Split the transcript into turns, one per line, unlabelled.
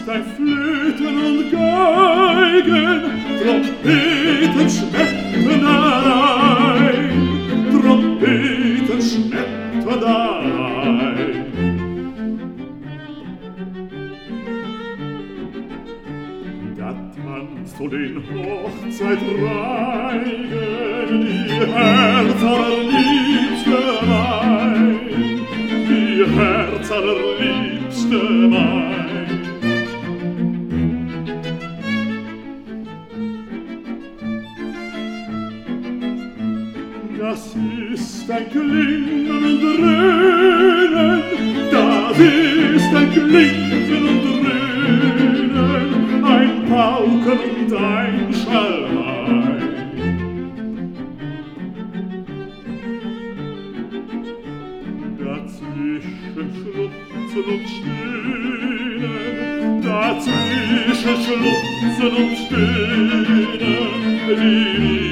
ist ein Flöten und Geigen, Trompeten schmettern darein, Trompeten schmettern darein. Dat man zu den Hochzeit reigen, die Herz allerliebste mein, die Herz allerliebste mein. Das ist ein Klingen und Dröhnen, das ist ein Klingen und Dröhnen, ein Pauken und ein Schalmein. Dazwischen Schluchzen und Stöhnen, dazwischen Schluchzen und Stöhnen, die